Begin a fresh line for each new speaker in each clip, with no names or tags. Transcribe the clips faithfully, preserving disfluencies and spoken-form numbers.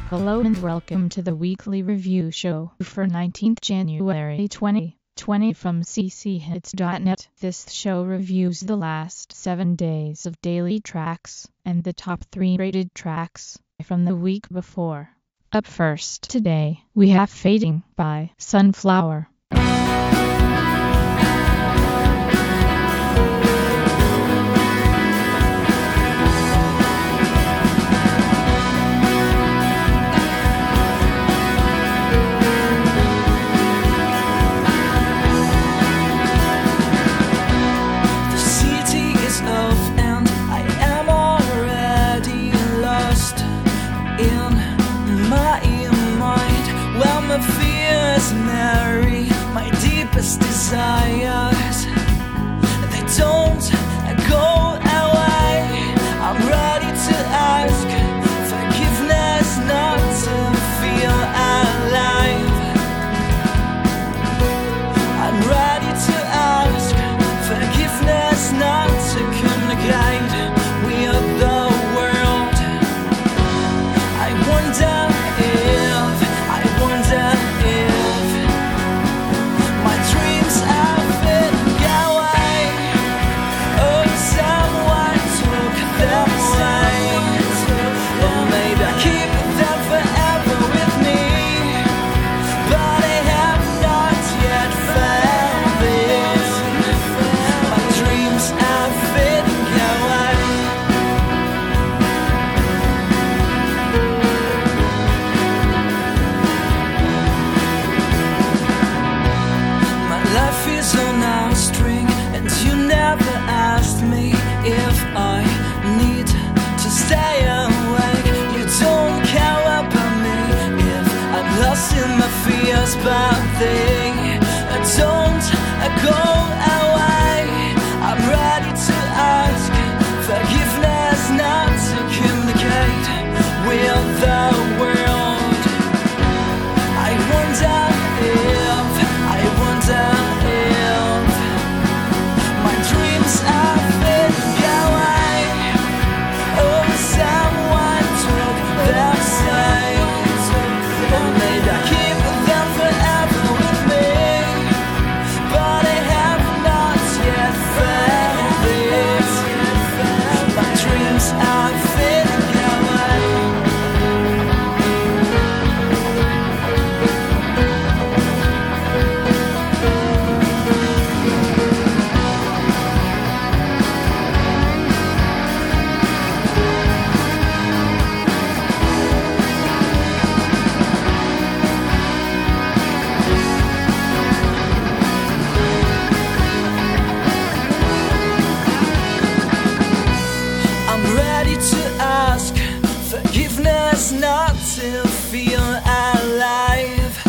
Hello and welcome to the weekly review show for nineteenth January twenty twenty from c c hits dot net. This show reviews the last seven days of daily tracks and the top three rated tracks from the week before. Up first today, we have Fading by Sunflower.
Marry my deepest desires. They don't go away. I'm ready to ask forgiveness not to feel alive. I'm ready to ask forgiveness not to communicate with the world. I wonder if, I wonder but they don't go away. I'm ready to ask forgiveness not to communicate with the world. I wonder if, I wonder if my dreams are fading away. Oh, someone took their sight, or maybe I keep not to feel alive.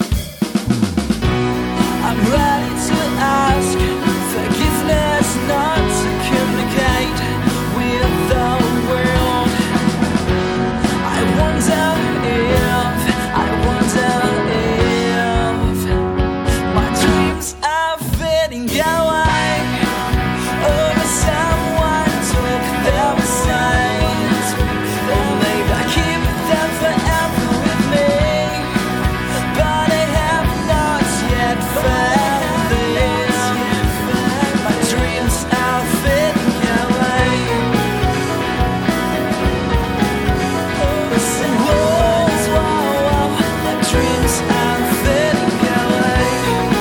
I'm ready to ask forgiveness not to communicate with the world. I wonder if, I wonder if my dreams are fading away. Oh, someone took their sight, or maybe I keep forever with me, but I have not yet found this. My dreams are fading away. Oh, whoa, whoa, my dreams are fading away.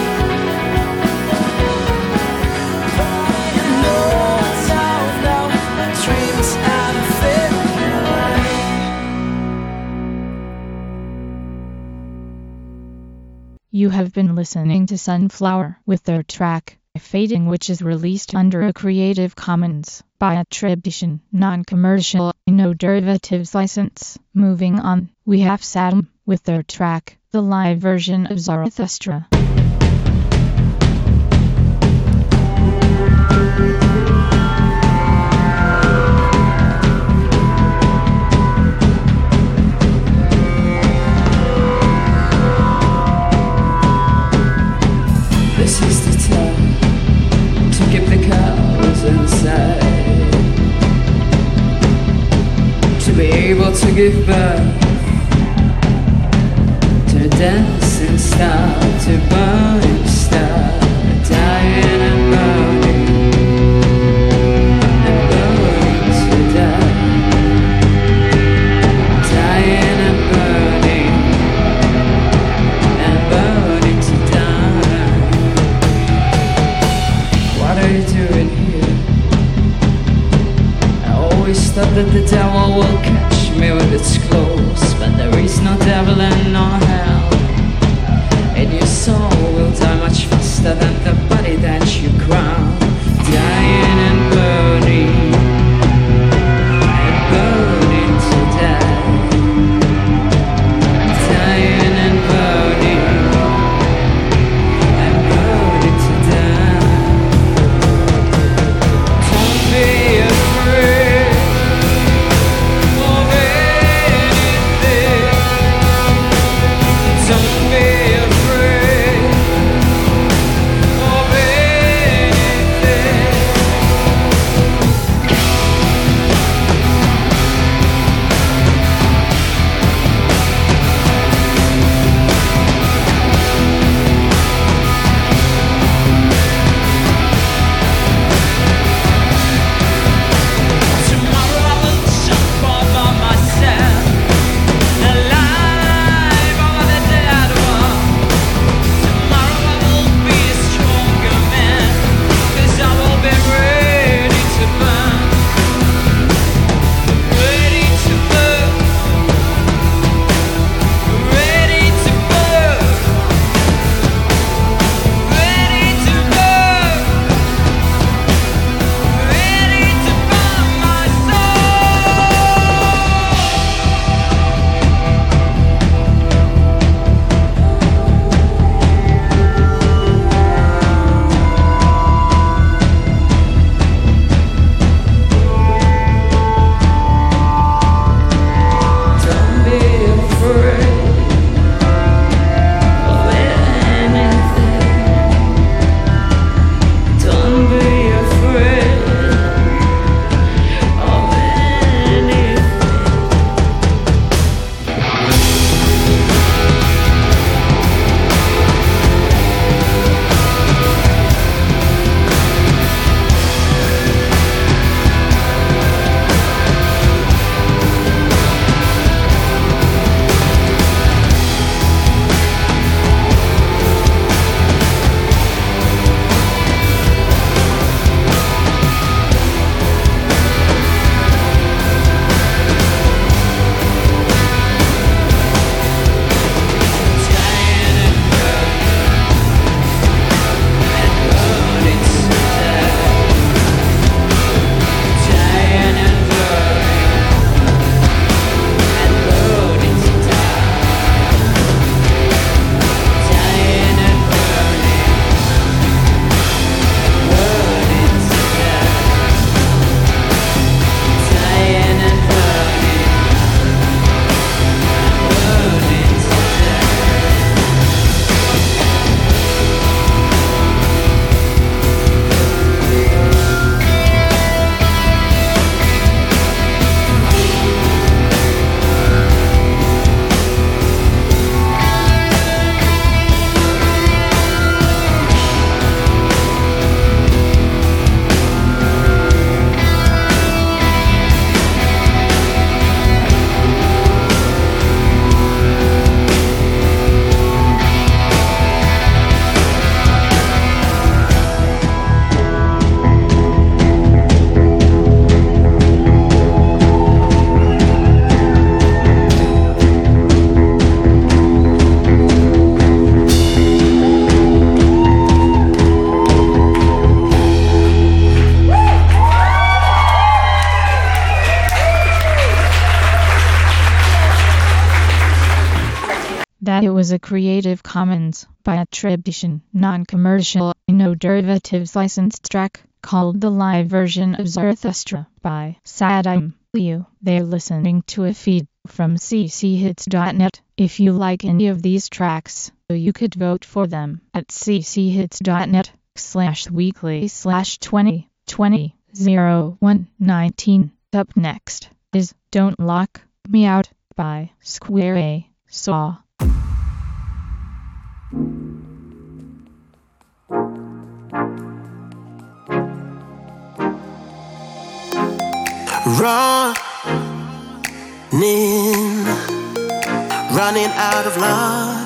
No, no, no, my dreams are fading away.
You have been listening to Sunflower with their track, Fading, which is released under a Creative Commons by attribution, non-commercial, no derivatives license. Moving on, we have Saddam with their track, the live version of Zarathustra.
This is the time to give the cows inside to be able to give birth dancing star to burning star, dying and burning, and burning to die, dying and burning, and burning to die. What are you doing here? I always thought that the devil will catch me with its claws, but there is no devil and no hell, and your soul will die much faster than the body that you crown, dying and burning, and burning to die, dying and burning, and burning to die. Don't be afraid of anything. Don't be afraid of anything. Tomorrow I will jump all by myself, alive over the dead one. Tomorrow I will be a stronger man, 'cause I will be ready to burn, ready to burn, ready to burn, ready to burn, ready to burn my soul. Don't be afraid of anything. Don't be afraid of anything.
That it was a Creative Commons by attribution, non-commercial, no derivatives licensed track called The Live Version of Zarathustra by Saddam Liu. They're listening to a feed from c c hits dot net. If you like any of these tracks, you could vote for them at c c hits dot net slash weekly slash twenty twenty oh one nineteen. Up next is Don't Lock Me Out by Square A Saw.
Running, running out of luck.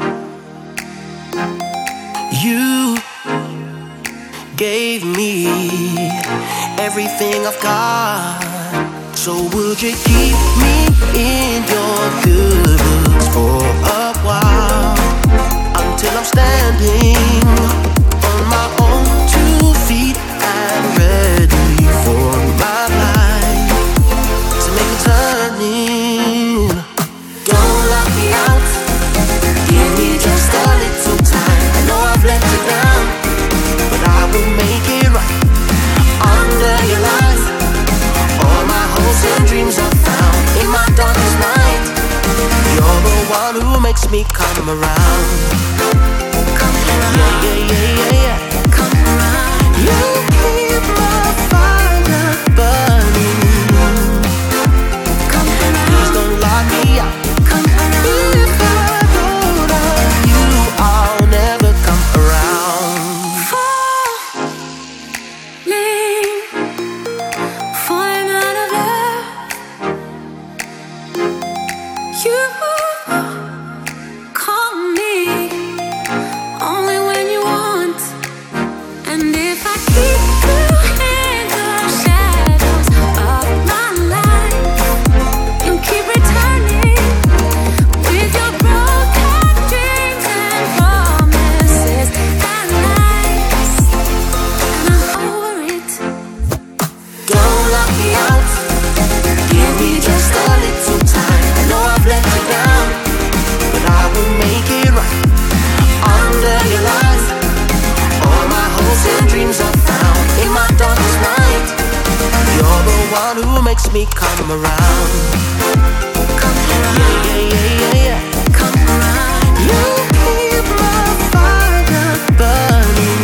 You gave me everything I've got. So would you keep me in your good books for a while, until I'm standing on my own two feet and ready for my life to make a turning. Don't lock me out, give me just a little time. I know I've let you down, but I will make it right under your light. All my hopes and dreams are found in my darkest night. You're the one who makes me come around. Come around. Yeah, yeah, yeah, yeah, yeah. Come around. You keep my fire burning. Come around. Please don't lock me out. Come around. If I don't love you, I'll never come around.
Falling, falling out of love. You call me only when you want, and if I keep you in the shadows of my life, you keep returning with your broken dreams and promises and lies, and I'm over it.
Don't lock me out, give me just a little time. I know I've let you down, but I will make it right under your light. All my hopes and dreams are found in my darkest night. You're the one who makes me come around. Come around. Yeah, yeah, yeah, yeah, yeah. Come around. You keep my fire burning.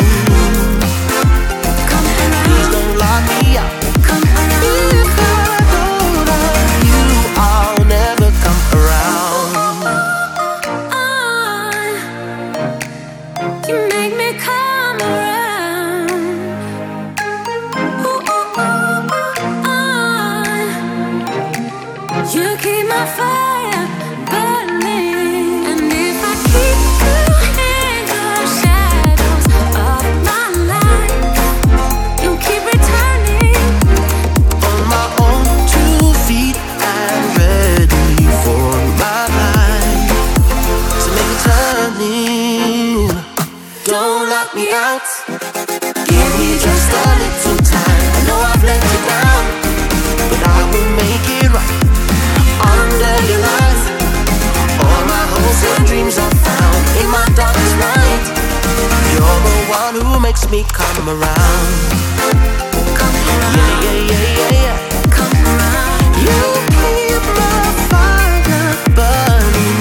Come around. Please don't lock me out.
Come around.
If I don't love you, I'll never come around.
You make me come around. Ooh, ooh, ooh, ooh. You keep my fire burning, and if I keep you in the shadows of my life, you keep returning.
On my own two feet and ready for my life to make a turning. Don't lock me out, give me just a little time. I know I've let you down, but I will make it right under your light. All my hopes and dreams are found in my darkest night. You're the one who makes me come around.
Come around.
Yeah, yeah, yeah, yeah, yeah.
Come around.
You keep my fire burning.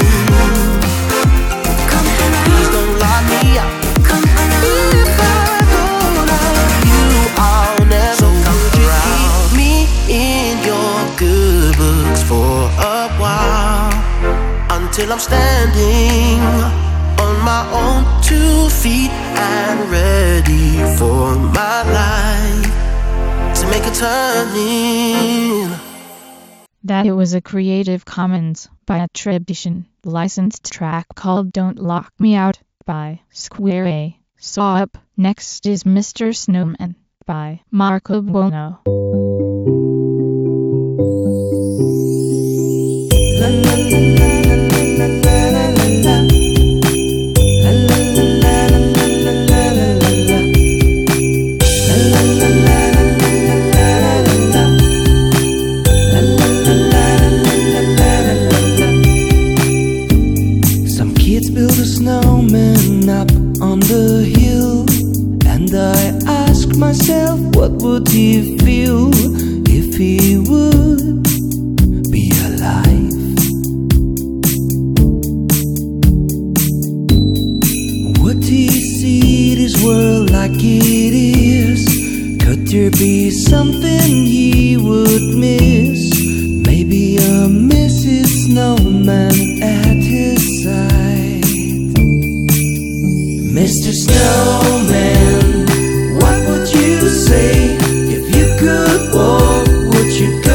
Come around.
Please don't lock me out.
Come around.
If I don't love you, I'll never come around. Keep me in your good books for a while, until I'm standing on my own two feet and ready for my life to make a turning.
That it was a Creative Commons by attribution, licensed track called Don't Lock Me Out by Square A. So up next is Mister Snowman by Marco Buono.
Some kids build a snowman up on the hill, and I ask myself, what would he feel if he would be alive? Would he see this world like it is? Could there be something he would miss? Maybe a Missus Snowman at his side. Mister Snowman, what would you say if you could walk? Would you go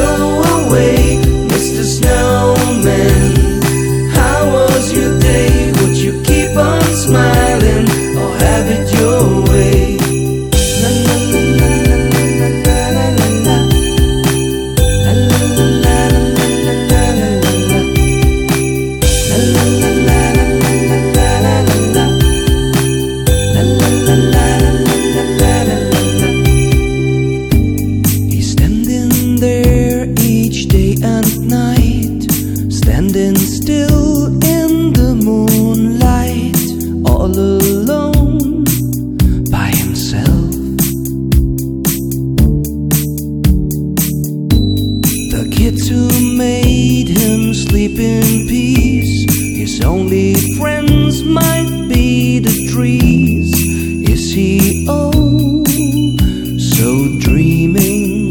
so dreaming.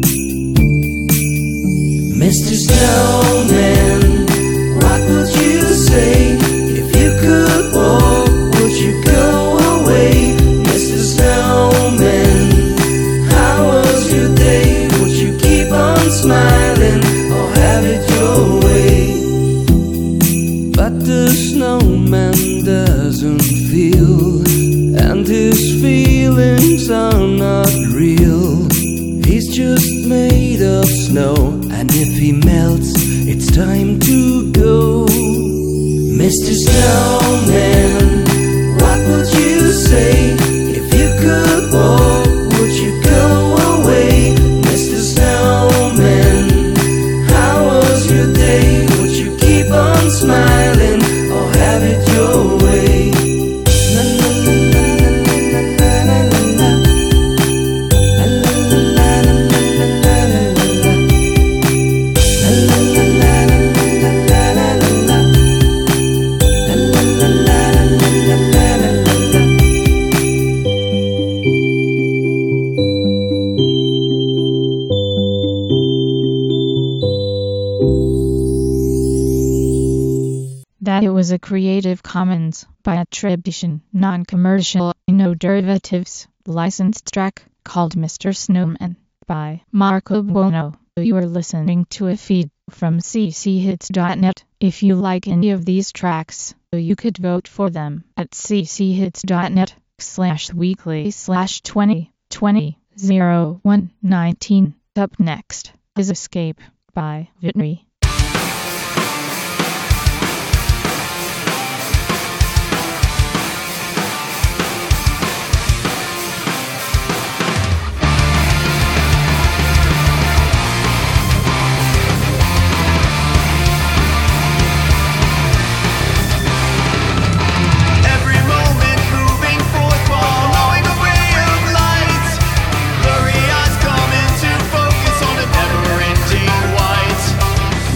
Mister Snowman, what would you say if you could walk? Would you go away? Mister Snowman, how was your day? Would you keep on smiling or have it your way? But the snowman doesn't feel, and his feelings are not real. He's just made of snow, and if he melts, it's time to go. Mister Snowman, what would you say if you could walk? Would you go away? Mister Snowman, how was your day? Would you keep on smiling or have it your way? La la la la la la la la la. La la la la la la la la la. La la la la la la la la la. La la la la la la la la.
That it was a Creative Commons by attribution, non-commercial, no derivatives, licensed track called Mister Snowman by Marco Buono. You are listening to a feed from c c hits dot net. If you like any of these tracks, you could vote for them at c c hits dot net slash weekly slash twenty twenty oh one nineteen. Up next is Escape by Vitry.
Every moment moving forth, following a ray of light. Blurry eyes come into focus on a never-ending white.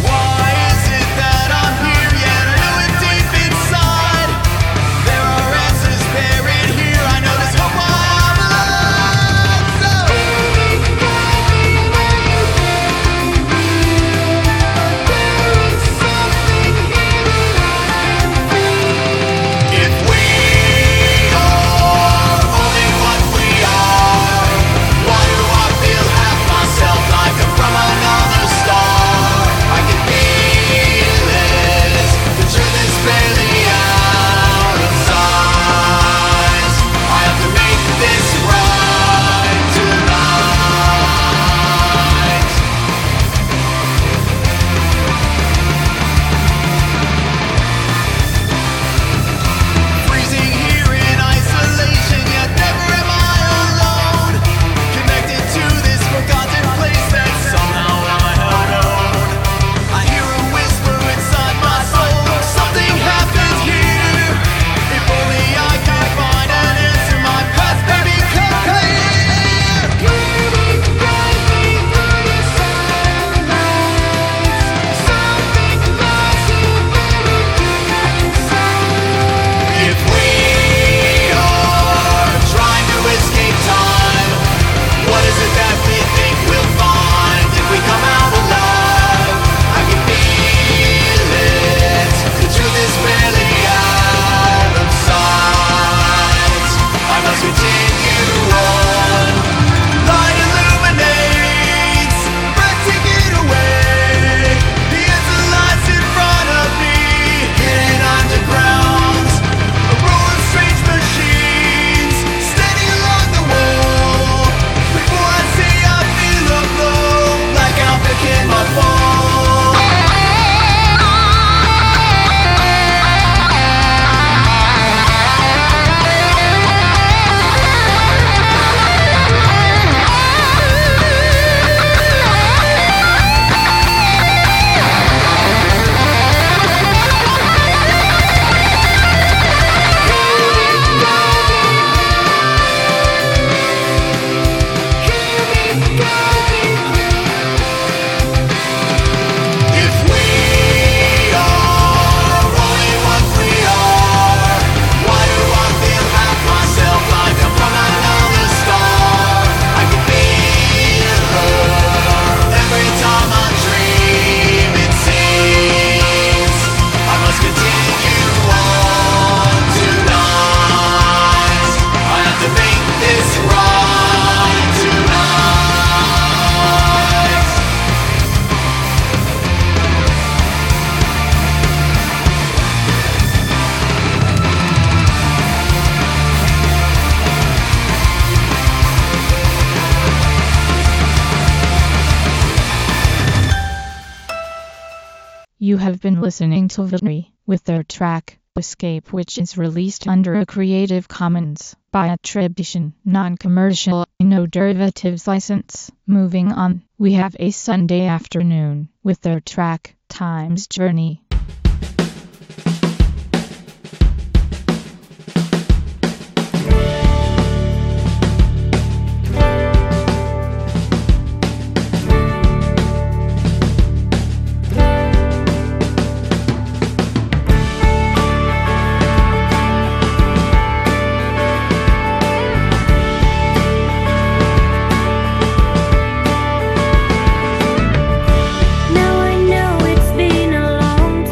You have been listening to Vitri with their track Escape, which is released under a Creative Commons by attribution, non-commercial, no derivatives license. Moving on, we have A Sunday Afternoon with their track Time's Journey.
Now I know it's been a long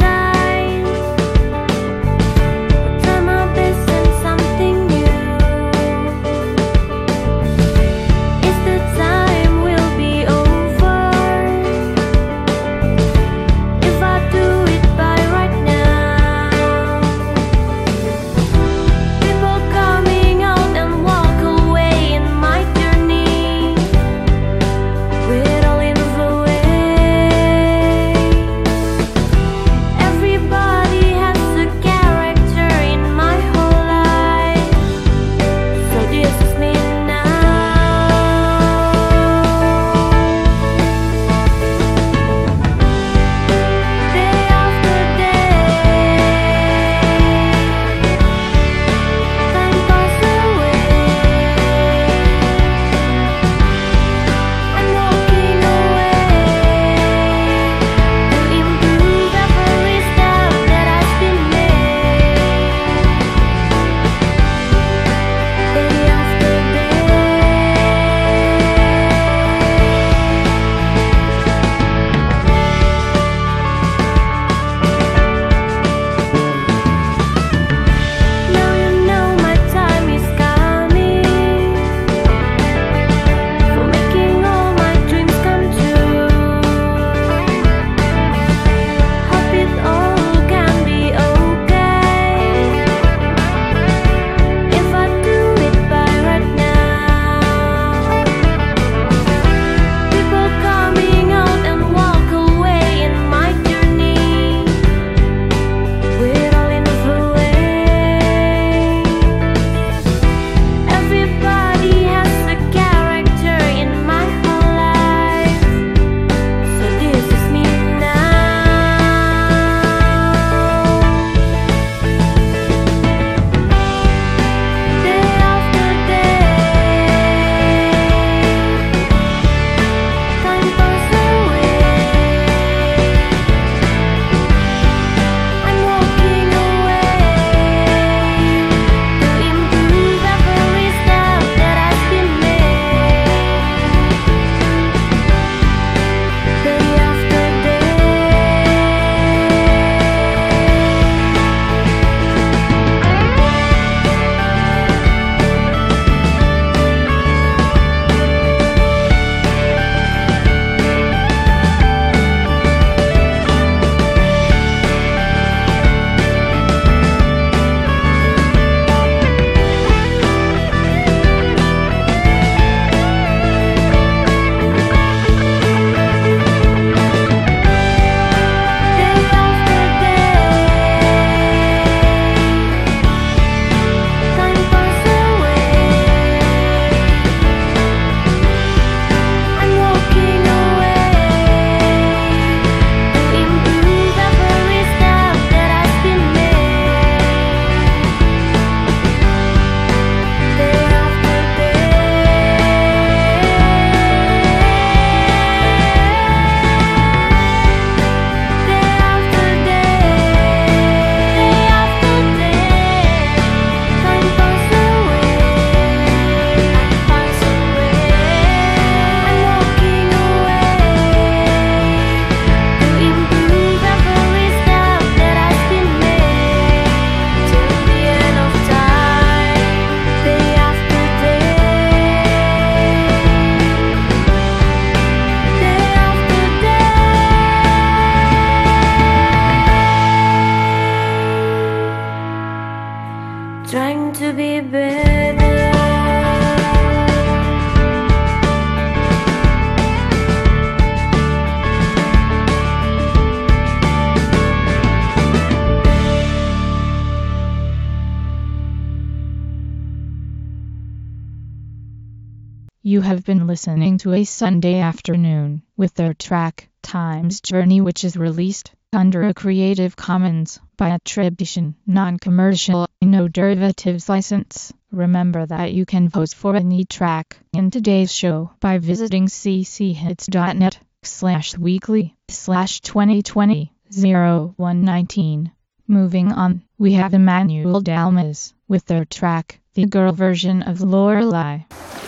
You have been listening to A Sunday Afternoon with their track, Time's Journey, which is released under a Creative Commons by attribution, non-commercial, no derivatives license. Remember that you can vote for any track in today's show by visiting cchits.net slash weekly slash 2020 0119. Moving on, we have Emmanuel Dalmas with their track, The Girl Version of Lorelei.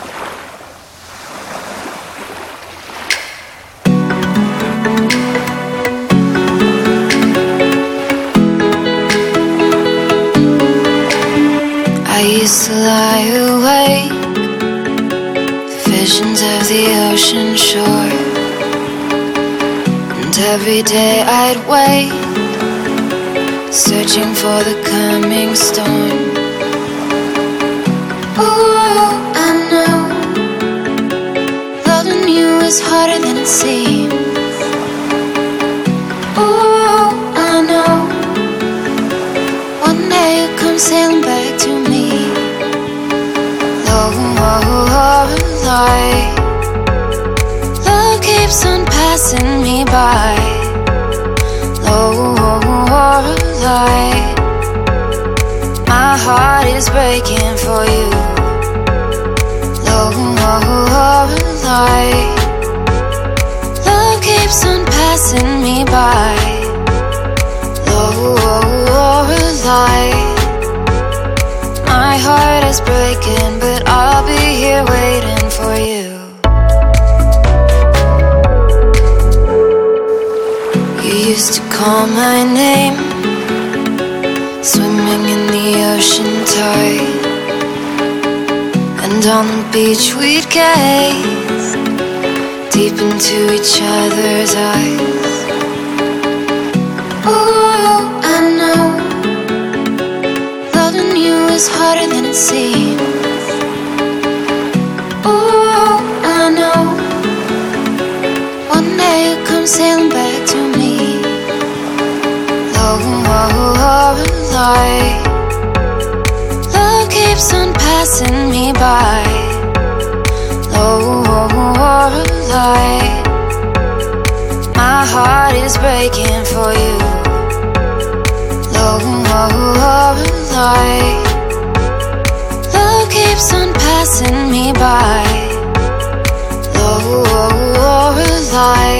I used to lie awake, visions of the ocean shore, and every day I'd wait, searching for the coming storm. Oh, I know, loving you is harder than it seems. Oh, I know, one day you'll come sailing back to me. Lorelei, love keeps on passing me by. Lorelei, my heart is breaking for you. Lorelei, love keeps on passing me by. Lorelei, my heart is breaking, but I'll be here waiting for you. You used to call my name, swimming in the ocean tide, and on the beach we'd gaze deep into each other's eyes. Oh, I know, loving you is harder than it seems. Oh, I know, one day you'll come sailing back to me. Lorelei, love keeps on passing me by. Lorelei, my heart is breaking for you. Lorelei, love keeps on passing me by. Lorelei,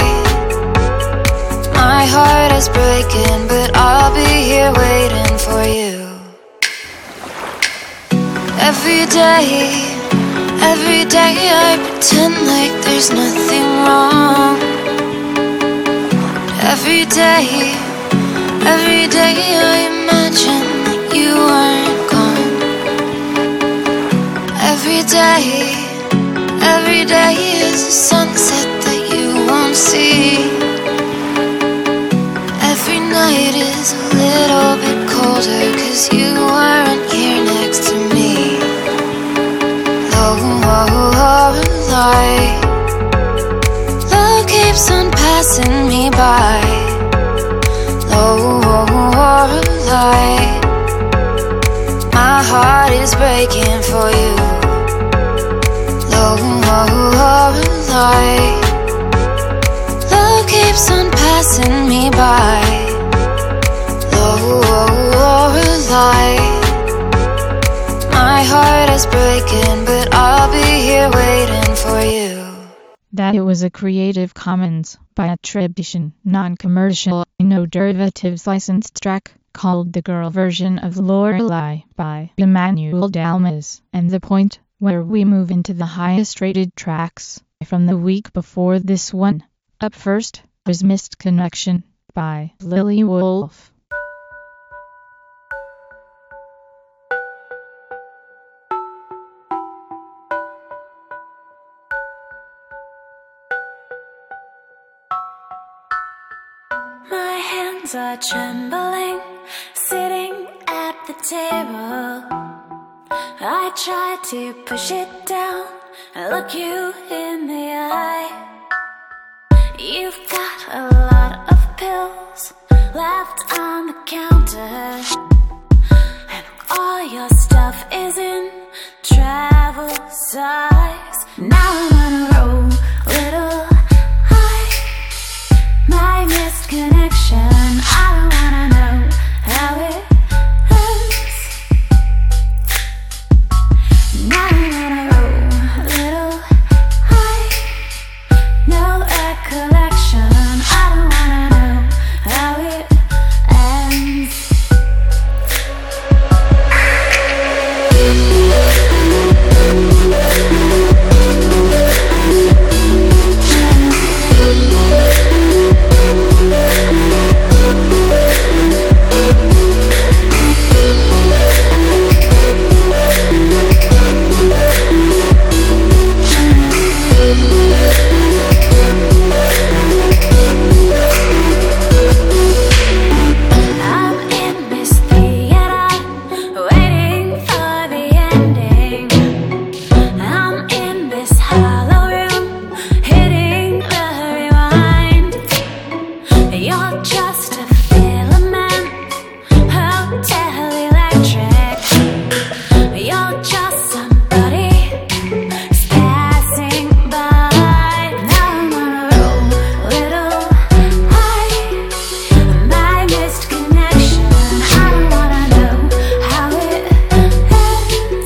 my heart is breaking, but I'll be here waiting for you. Every day, every day I pretend like there's nothing wrong. Every day, every day I imagine that you aren't gone. Every day, every day is a sunset that you won't see. Every night is a little bit colder 'cause you aren't here next to me. Lorelei, love keeps on passing me by. Lorelei, my heart is breaking for you. Lorelei, love keeps on passing me by. Lorelei, my heart is breaking, but I'll be here waiting for you.
That it was a Creative Commons by attribution, non-commercial, no derivatives licensed track called The Girl Version of Lorelei by Emmanuel Dalmas, and the point where we move into the highest rated tracks from the week before this one. Up first was Missed Connection by Lily Wolf.
My hands are trembling, sitting at the table. I try to push it down and look you in the eye. You've got a lot of pills left on the counter, and all your stuff is in travel size. Now I'm on a roll, little high. My missed connection, I don't wanna know how it ends. Now I'm on a roll, little high. No recollection, I don't wanna know how it ends. I'm in this theater, waiting for the ending. I'm in this hollow room, hitting the rewind. You're just a filament, hotel electric. You're just somebody passing by. Now I'm on a roll, little high. My missed connection, I don't wanna know how it ends.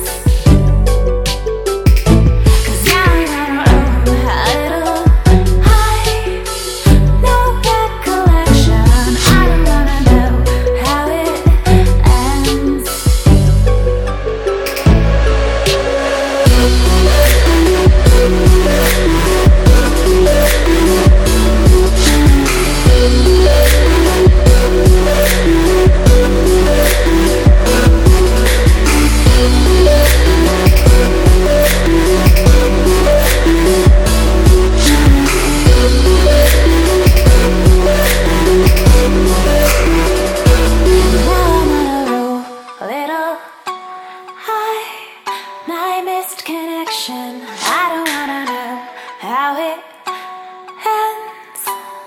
'Cause now I'm on a roll, a little high. No recollection, I don't wanna know how it ends. Now I'm on a roll, little high. My missed connection, I don't wanna know how it ends.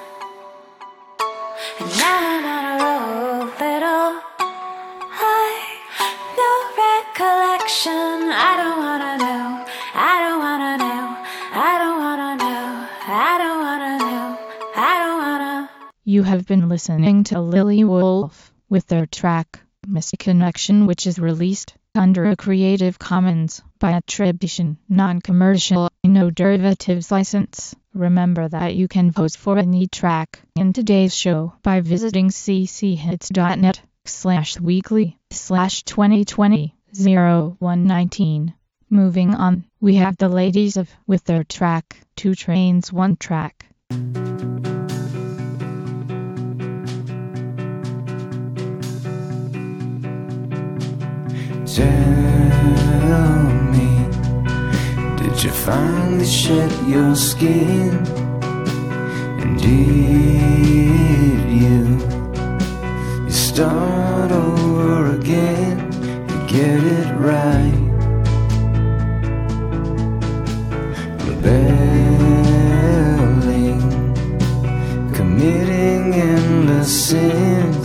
And now I'm on a roll, little high. No recollection, I don't wanna know, I don't wanna know, I don't wanna know, I don't wanna know, I don't wanna.
You have been listening to Lily Wolf with their track Missed Connection, which is released under a Creative Commons by attribution, non-commercial, no derivatives license. Remember that you can vote for any track in today's show by visiting cchits.net slash weekly slash 2020 0119. Moving on, we have the Ladies of with their track Two Trains One Track.
Tell me, did you finally shed your skin? And did you, you start over again, you get it right? Rebelling, committing endless sins,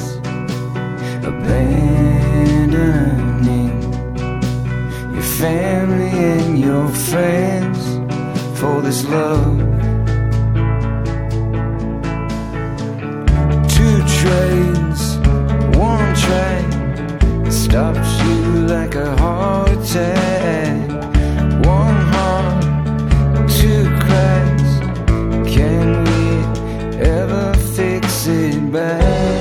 abandoning your family and your friends for this love. Two trains, one track, stops you like a heart attack. One heart, two cracks, can we ever fix it back?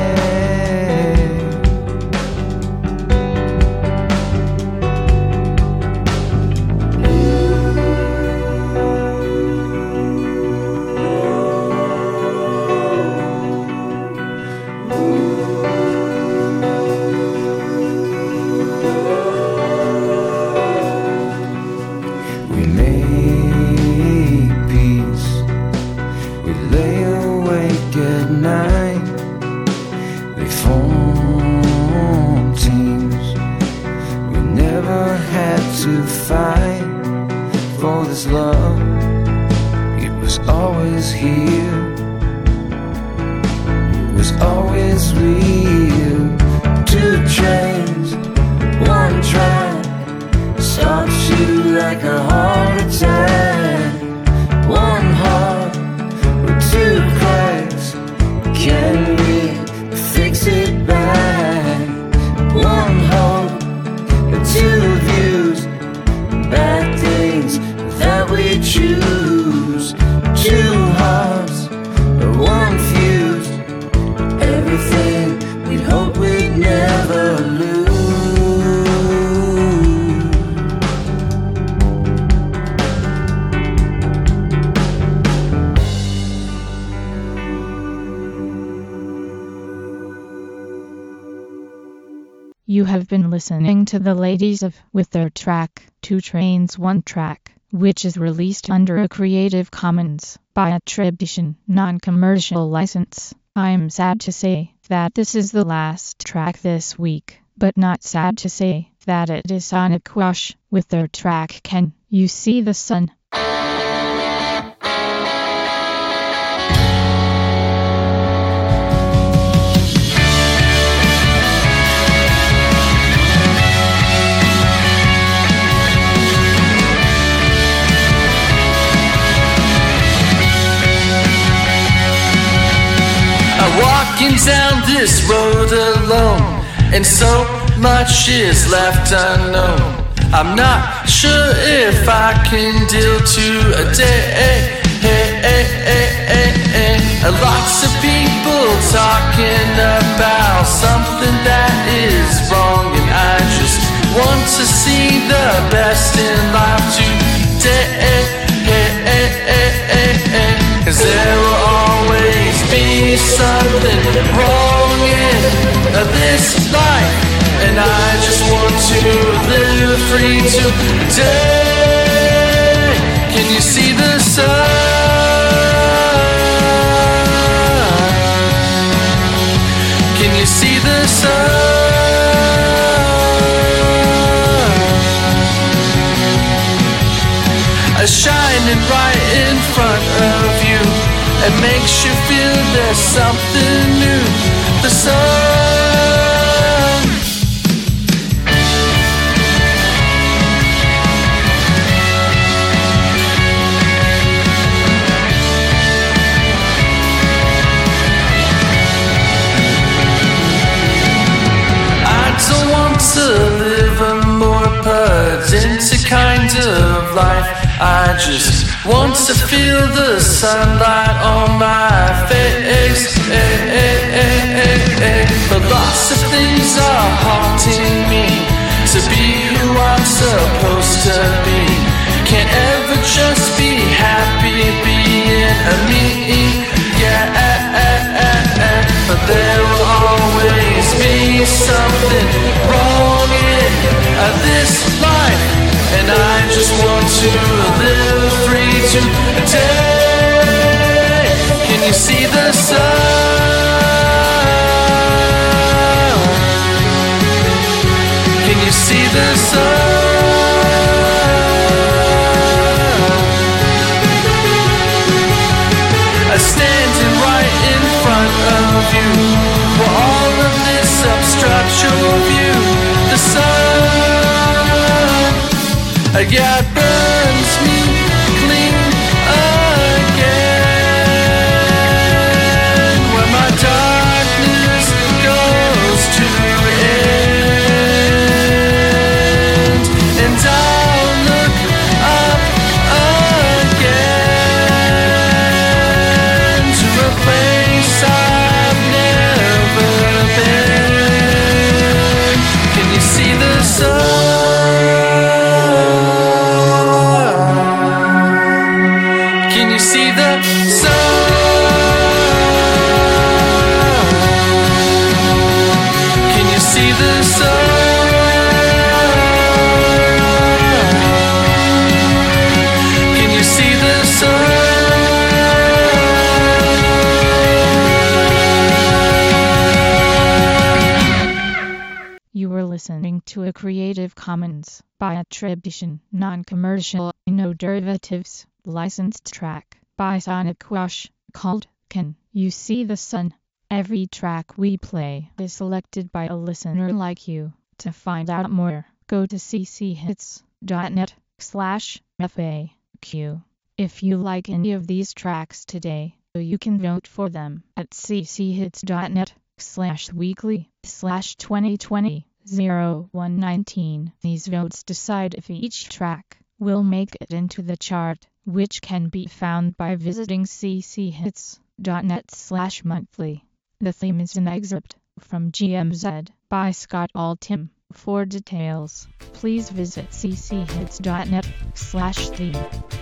We make peace, we lay awake at night, we form teams, we never had to fight for this love, it was always here, it was always real. Two trains, one track, stops you you like a heart attack. One heart with two cracks. Can we fix it back? One hope, two views, bad things that we choose. Two hearts, one fuse. Everything we'd hope we'd never lose.
You have been listening to the Ladies of with their track, Two Trains One Track, which is released under a Creative Commons by attribution, non-commercial license. I'm sad to say that this is the last track this week, but not sad to say that it is Sonic Wash with their track Can You See the Sun?
Walking down this road alone, and so much is left unknown. I'm not sure if I can deal today. Lots of people talking about something that is wrong, and I just want to see the best in life today. 'Cause there will always be something wrong in this life, and I just want to live free today. Can you see the sun? Can you see the sun? A shining right in front of you. It makes you feel there's something new. The sun. I don't want to live a more pedantic kind of life. I just want to feel the sunlight on my face. But lots of things are haunting me to be who I'm supposed to be. Can't ever just be happy being a me. Yeah, but there will always be something wrong in this life, and I just want to live free today. Can you see the sun? Can you see the sun? Standing right in front of you, where all of this obstructs your view. The sun, yeah, it burns me clean again. When my darkness goes to end, and I'll look up again to a place I've never been. Can you see the sun? Can you see the sun? Can you see the sun? Can you see the sun?
You were listening to a Creative Commons by attribution, non-commercial, no derivatives, licensed track by Sonic Wash called Can You See the Sun? Every track we play is selected by a listener like you. To find out more, go to c c hits dot net. slash F A Q. If you like any of these tracks today, you can vote for them at cchits.net slash weekly slash 2020 0119. These votes decide if each track will make it into the chart, which can be found by visiting cchits.net slash monthly. The theme is an excerpt from G M Z by Scott Altham. For details, please visit cchits.net slash theme.